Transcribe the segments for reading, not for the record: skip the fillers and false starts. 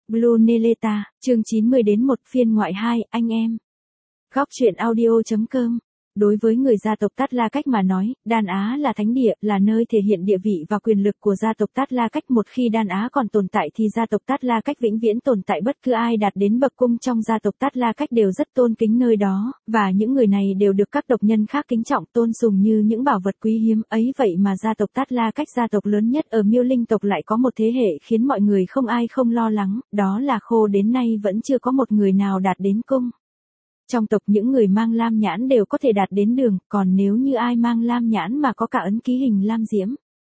Blue Neleta, chương 90 đến 1 phiên ngoại 2, anh em. Góc truyện audio.com. Đối với người gia tộc Tát La Cách mà nói, Đan Á là thánh địa, là nơi thể hiện địa vị và quyền lực của gia tộc Tát La Cách. Một khi Đan Á còn tồn tại thì gia tộc Tát La Cách vĩnh viễn tồn tại. Bất cứ ai đạt đến bậc cung trong gia tộc Tát La Cách đều rất tôn kính nơi đó, và những người này đều được các tộc nhân khác kính trọng tôn sùng như những bảo vật quý hiếm. Ấy vậy mà gia tộc Tát La Cách, gia tộc lớn nhất ở Miêu Linh tộc, lại có một thế hệ khiến mọi người không ai không lo lắng, đó là Khô đến nay vẫn chưa có một người nào đạt đến cung. Trong tộc những người mang lam nhãn đều có thể đạt đến đường, còn nếu như ai mang lam nhãn mà có cả ấn ký hình lam diễm,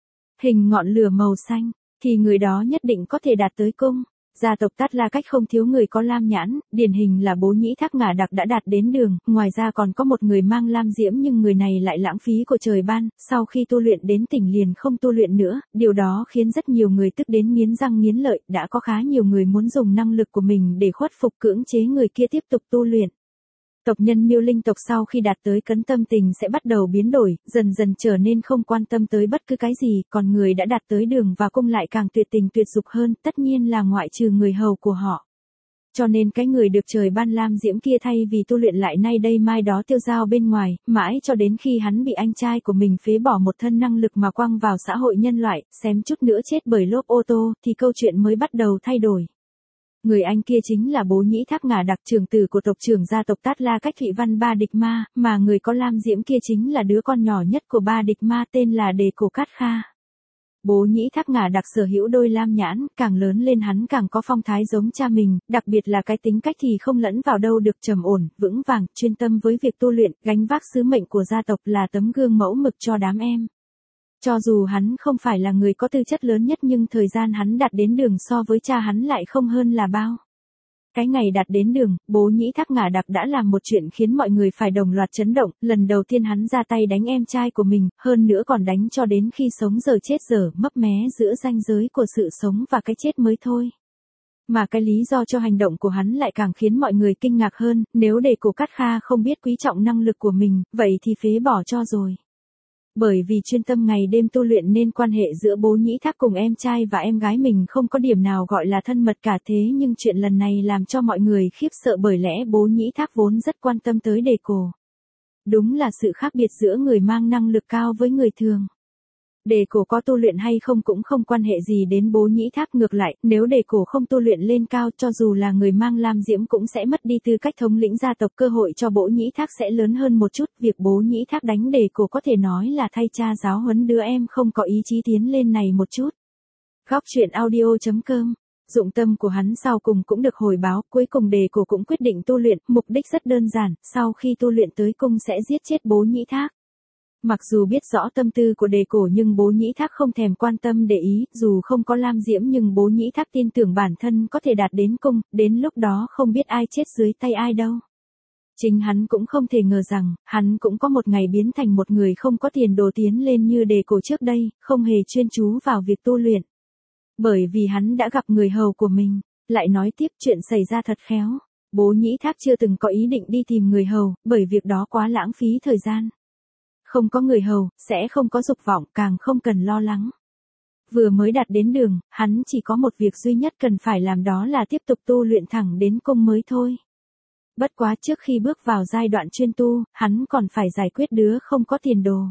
hình ngọn lửa màu xanh, thì người đó nhất định có thể đạt tới cung. Gia tộc Tát La Cách không thiếu người có lam nhãn, điển hình là Bố Nhĩ Thác Ngà Đặc đã đạt đến đường, ngoài ra còn có một người mang lam diễm nhưng người này lại lãng phí của trời ban, sau khi tu luyện đến tỉnh liền không tu luyện nữa, điều đó khiến rất nhiều người tức đến nghiến răng nghiến lợi, đã có khá nhiều người muốn dùng năng lực của mình để khuất phục cưỡng chế người kia tiếp tục tu luyện. Tộc nhân Miêu Linh tộc sau khi đạt tới cấn tâm tình sẽ bắt đầu biến đổi, dần dần trở nên không quan tâm tới bất cứ cái gì, còn người đã đạt tới đường và cung lại càng tuyệt tình tuyệt dục hơn, tất nhiên là ngoại trừ người hầu của họ. Cho nên cái người được trời ban lam diễm kia thay vì tu luyện lại nay đây mai đó tiêu dao bên ngoài, mãi cho đến khi hắn bị anh trai của mình phế bỏ một thân năng lực mà quăng vào xã hội nhân loại, xém chút nữa chết bởi lốp ô tô, thì câu chuyện mới bắt đầu thay đổi. Người anh kia chính là Bố Nhĩ Thác Ngà Đặc, trưởng tử của tộc trưởng gia tộc Tát La Cách Thụy Văn Ba Địch Ma, mà người có lam diễm kia chính là đứa con nhỏ nhất của Ba Địch Ma tên là Đề Cổ Cát Kha. Bố Nhĩ Thác Ngà Đặc sở hữu đôi lam nhãn, càng lớn lên hắn càng có phong thái giống cha mình, đặc biệt là cái tính cách thì không lẫn vào đâu được, trầm ổn, vững vàng, chuyên tâm với việc tu luyện, gánh vác sứ mệnh của gia tộc, là tấm gương mẫu mực cho đám em. Cho dù hắn không phải là người có tư chất lớn nhất nhưng thời gian hắn đạt đến đường so với cha hắn lại không hơn là bao. Cái ngày đạt đến đường, Bố Nhĩ Thác Ngà Đặc đã làm một chuyện khiến mọi người phải đồng loạt chấn động, lần đầu tiên hắn ra tay đánh em trai của mình, hơn nữa còn đánh cho đến khi sống giờ chết giờ, mấp mé giữa ranh giới của sự sống và cái chết mới thôi. Mà cái lý do cho hành động của hắn lại càng khiến mọi người kinh ngạc hơn, nếu Đề Cổ Cát Kha không biết quý trọng năng lực của mình, vậy thì phế bỏ cho rồi. Bởi vì chuyên tâm ngày đêm tu luyện nên quan hệ giữa Bố Nhĩ Thác cùng em trai và em gái mình không có điểm nào gọi là thân mật cả, thế nhưng chuyện lần này làm cho mọi người khiếp sợ, bởi lẽ Bố Nhĩ Thác vốn rất quan tâm tới Đề Cổ. Đúng là sự khác biệt giữa người mang năng lực cao với người thường. Đề Cổ có tu luyện hay không cũng không quan hệ gì đến Bố Nhĩ Thác, ngược lại, nếu Đề Cổ không tu luyện lên cao, cho dù là người mang lam diễm cũng sẽ mất đi tư cách thống lĩnh gia tộc, cơ hội cho Bố Nhĩ Thác sẽ lớn hơn một chút. Việc Bố Nhĩ Thác đánh Đề Cổ có thể nói là thay cha giáo huấn đứa em không có ý chí tiến lên này một chút. Góc truyện audio.com. Dụng tâm của hắn sau cùng cũng được hồi báo, cuối cùng Đề Cổ cũng quyết định tu luyện, mục đích rất đơn giản, sau khi tu luyện tới cung sẽ giết chết Bố Nhĩ Thác. Mặc dù biết rõ tâm tư của Đề Cổ nhưng Bố Nhĩ Thác không thèm quan tâm để ý, dù không có lam diễm nhưng Bố Nhĩ Thác tin tưởng bản thân có thể đạt đến cung, đến lúc đó không biết ai chết dưới tay ai đâu. Chính hắn cũng không thể ngờ rằng, hắn cũng có một ngày biến thành một người không có tiền đồ tiến lên như Đề Cổ trước đây, không hề chuyên chú vào việc tu luyện. Bởi vì hắn đã gặp người hầu của mình. Lại nói tiếp, chuyện xảy ra thật khéo. Bố Nhĩ Thác chưa từng có ý định đi tìm người hầu, bởi việc đó quá lãng phí thời gian. Không có người hầu, sẽ không có dục vọng, càng không cần lo lắng. Vừa mới đạt đến đường, hắn chỉ có một việc duy nhất cần phải làm, đó là tiếp tục tu luyện thẳng đến cung mới thôi. Bất quá trước khi bước vào giai đoạn chuyên tu, hắn còn phải giải quyết đứa không có tiền đồ.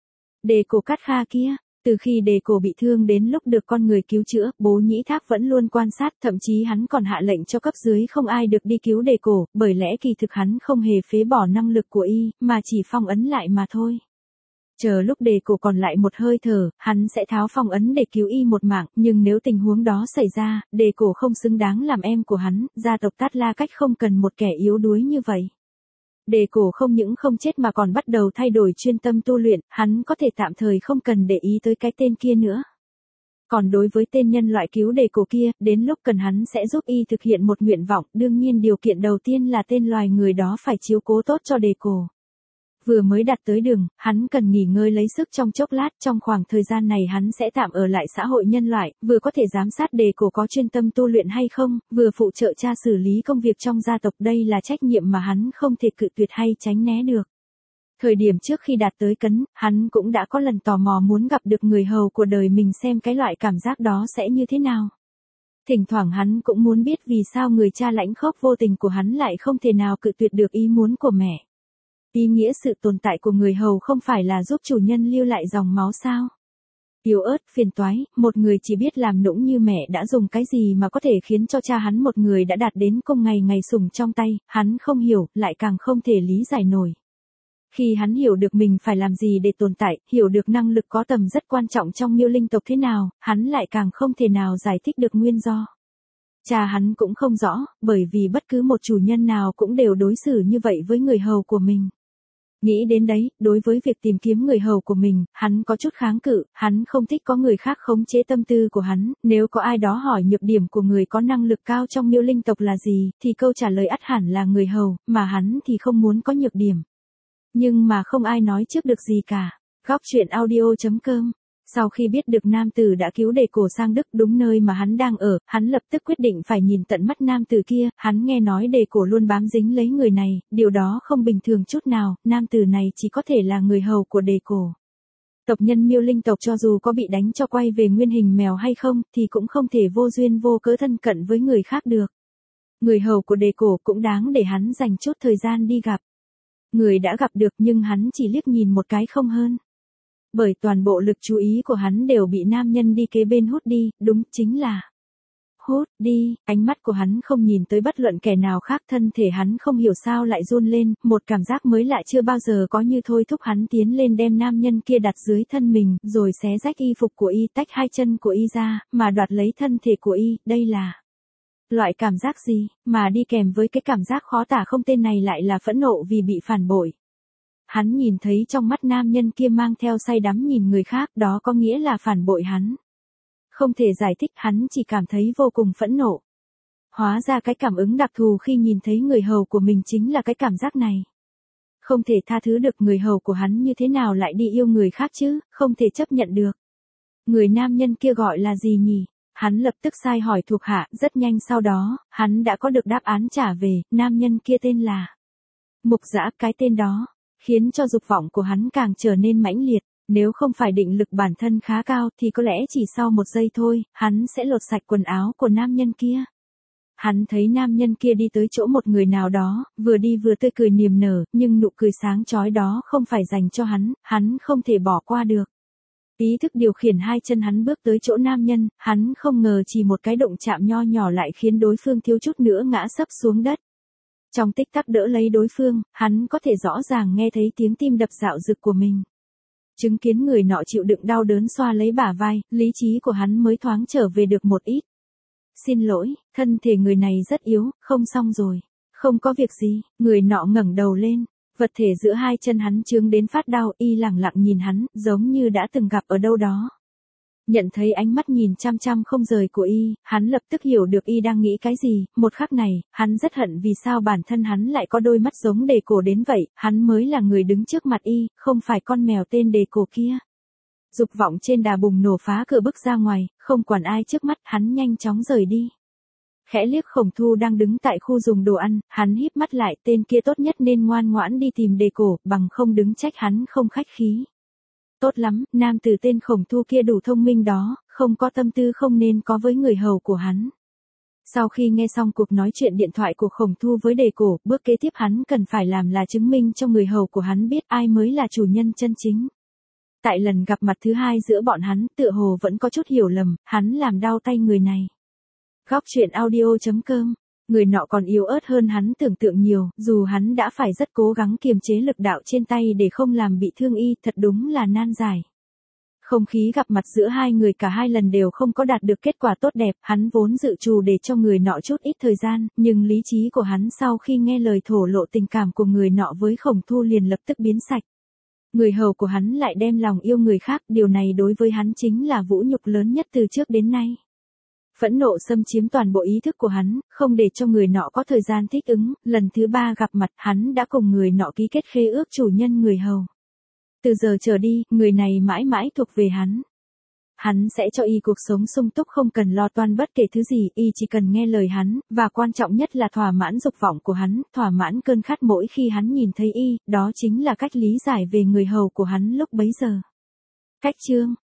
Đề Cổ Cát Kha kia, từ khi Đề Cổ bị thương đến lúc được con người cứu chữa, Bố Nhĩ Thác vẫn luôn quan sát, thậm chí hắn còn hạ lệnh cho cấp dưới không ai được đi cứu Đề Cổ, bởi lẽ kỳ thực hắn không hề phế bỏ năng lực của y, mà chỉ phong ấn lại mà thôi. Chờ lúc Đề Cổ còn lại một hơi thở, hắn sẽ tháo phong ấn để cứu y một mạng, nhưng nếu tình huống đó xảy ra, Đề Cổ không xứng đáng làm em của hắn, gia tộc Tát La Cách không cần một kẻ yếu đuối như vậy. Đề Cổ không những không chết mà còn bắt đầu thay đổi chuyên tâm tu luyện, hắn có thể tạm thời không cần để ý tới cái tên kia nữa. Còn đối với tên nhân loại cứu Đề Cổ kia, đến lúc cần hắn sẽ giúp y thực hiện một nguyện vọng, đương nhiên điều kiện đầu tiên là tên loài người đó phải chiếu cố tốt cho Đề Cổ. Vừa mới đạt tới đường, hắn cần nghỉ ngơi lấy sức trong chốc lát, trong khoảng thời gian này hắn sẽ tạm ở lại xã hội nhân loại, vừa có thể giám sát Đề Cổ có chuyên tâm tu luyện hay không, vừa phụ trợ cha xử lý công việc trong gia tộc, đây là trách nhiệm mà hắn không thể cự tuyệt hay tránh né được. Thời điểm trước khi đạt tới cấn, hắn cũng đã có lần tò mò muốn gặp được người hầu của đời mình xem cái loại cảm giác đó sẽ như thế nào. Thỉnh thoảng hắn cũng muốn biết vì sao người cha lãnh khốc vô tình của hắn lại không thể nào cự tuyệt được ý muốn của mẹ. Ý nghĩa sự tồn tại của người hầu không phải là giúp chủ nhân lưu lại dòng máu sao? Yếu ớt, phiền toái, một người chỉ biết làm nũng như mẹ đã dùng cái gì mà có thể khiến cho cha hắn một người đã đạt đến công ngày ngày sủng trong tay, hắn không hiểu, lại càng không thể lý giải nổi. Khi hắn hiểu được mình phải làm gì để tồn tại, hiểu được năng lực có tầm rất quan trọng trong Miêu Linh tộc thế nào, hắn lại càng không thể nào giải thích được nguyên do. Cha hắn cũng không rõ, bởi vì bất cứ một chủ nhân nào cũng đều đối xử như vậy với người hầu của mình. Nghĩ đến đấy, đối với việc tìm kiếm người hầu của mình, hắn có chút kháng cự, hắn không thích có người khác khống chế tâm tư của hắn, nếu có ai đó hỏi nhược điểm của người có năng lực cao trong Miêu Linh tộc là gì, thì câu trả lời ắt hẳn là người hầu, mà hắn thì không muốn có nhược điểm. Nhưng mà không ai nói trước được gì cả. Góc truyện audio.com. Sau khi biết được nam tử đã cứu Đề Cổ sang Đức đúng nơi mà hắn đang ở, hắn lập tức quyết định phải nhìn tận mắt nam tử kia, hắn nghe nói Đề Cổ luôn bám dính lấy người này, điều đó không bình thường chút nào, nam tử này chỉ có thể là người hầu của Đề Cổ. Tộc nhân Miêu Linh tộc cho dù có bị đánh cho quay về nguyên hình mèo hay không, thì cũng không thể vô duyên vô cớ thân cận với người khác được. Người hầu của Đề Cổ cũng đáng để hắn dành chút thời gian đi gặp. Người đã gặp được nhưng hắn chỉ liếc nhìn một cái không hơn. Bởi toàn bộ lực chú ý của hắn đều bị nam nhân đi kế bên hút đi, đúng chính là hút đi, ánh mắt của hắn không nhìn tới bất luận kẻ nào khác, thân thể hắn không hiểu sao lại run lên, một cảm giác mới lạ chưa bao giờ có như thôi thúc hắn tiến lên đem nam nhân kia đặt dưới thân mình, rồi xé rách y phục của y, tách hai chân của y ra, mà đoạt lấy thân thể của y, đây là loại cảm giác gì, mà đi kèm với cái cảm giác khó tả không tên này lại là phẫn nộ vì bị phản bội. Hắn nhìn thấy trong mắt nam nhân kia mang theo say đắm nhìn người khác, đó có nghĩa là phản bội hắn. Không thể giải thích, hắn chỉ cảm thấy vô cùng phẫn nộ. Hóa ra cái cảm ứng đặc thù khi nhìn thấy người hầu của mình chính là cái cảm giác này. Không thể tha thứ được, người hầu của hắn như thế nào lại đi yêu người khác chứ, không thể chấp nhận được. Người nam nhân kia gọi là gì nhỉ? Hắn lập tức sai hỏi thuộc hạ, rất nhanh sau đó, hắn đã có được đáp án trả về, nam nhân kia tên là Mục Dã, cái tên đó khiến cho dục vọng của hắn càng trở nên mãnh liệt, nếu không phải định lực bản thân khá cao thì có lẽ chỉ sau một giây thôi, hắn sẽ lột sạch quần áo của nam nhân kia. Hắn thấy nam nhân kia đi tới chỗ một người nào đó, vừa đi vừa tươi cười niềm nở, nhưng nụ cười sáng chói đó không phải dành cho hắn không thể bỏ qua được. Ý thức điều khiển hai chân hắn bước tới chỗ nam nhân, hắn không ngờ chỉ một cái động chạm nho nhỏ lại khiến đối phương thiếu chút nữa ngã sấp xuống đất. Trong tích tắc đỡ lấy đối phương, hắn có thể rõ ràng nghe thấy tiếng tim đập dạo dực của mình. Chứng kiến người nọ chịu đựng đau đớn xoa lấy bả vai, lý trí của hắn mới thoáng trở về được một ít. Xin lỗi, thân thể người này rất yếu, không xong rồi. Không có việc gì, người nọ ngẩng đầu lên. Vật thể giữa hai chân hắn chướng đến phát đau, y lẳng lặng nhìn hắn, giống như đã từng gặp ở đâu đó. Nhận thấy ánh mắt nhìn chăm chăm không rời của y, hắn lập tức hiểu được y đang nghĩ cái gì, một khắc này, hắn rất hận vì sao bản thân hắn lại có đôi mắt giống Đề Cổ đến vậy, hắn mới là người đứng trước mặt y, không phải con mèo tên Đề Cổ kia. Dục vọng trên đà bùng nổ phá cửa bước ra ngoài, không quản ai trước mắt, hắn nhanh chóng rời đi. Khẽ liếc Khổng Thu đang đứng tại khu dùng đồ ăn, hắn híp mắt lại, tên kia tốt nhất nên ngoan ngoãn đi tìm Đề Cổ, bằng không đứng trách hắn không khách khí. Tốt lắm, nam tử tên Khổng Thu kia đủ thông minh đó, không có tâm tư không nên có với người hầu của hắn. Sau khi nghe xong cuộc nói chuyện điện thoại của Khổng Thu với Đề Cổ, bước kế tiếp hắn cần phải làm là chứng minh cho người hầu của hắn biết ai mới là chủ nhân chân chính. Tại lần gặp mặt thứ hai giữa bọn hắn, tựa hồ vẫn có chút hiểu lầm, hắn làm đau tay người này. Góc truyện audio.com. Người nọ còn yếu ớt hơn hắn tưởng tượng nhiều, dù hắn đã phải rất cố gắng kiềm chế lực đạo trên tay để không làm bị thương y, thật đúng là nan giải. Không khí gặp mặt giữa hai người cả hai lần đều không có đạt được kết quả tốt đẹp, hắn vốn dự trù để cho người nọ chút ít thời gian, nhưng lý trí của hắn sau khi nghe lời thổ lộ tình cảm của người nọ với Khổng Thu liền lập tức biến sạch. Người hầu của hắn lại đem lòng yêu người khác, điều này đối với hắn chính là vũ nhục lớn nhất từ trước đến nay. Phẫn nộ xâm chiếm toàn bộ ý thức của hắn, không để cho người nọ có thời gian thích ứng, lần thứ ba gặp mặt hắn đã cùng người nọ ký kết khế ước chủ nhân người hầu. Từ giờ trở đi, người này mãi mãi thuộc về hắn. Hắn sẽ cho y cuộc sống sung túc không cần lo toan bất kể thứ gì, y chỉ cần nghe lời hắn, và quan trọng nhất là thỏa mãn dục vọng của hắn, thỏa mãn cơn khát mỗi khi hắn nhìn thấy y, đó chính là cách lý giải về người hầu của hắn lúc bấy giờ. Cách chương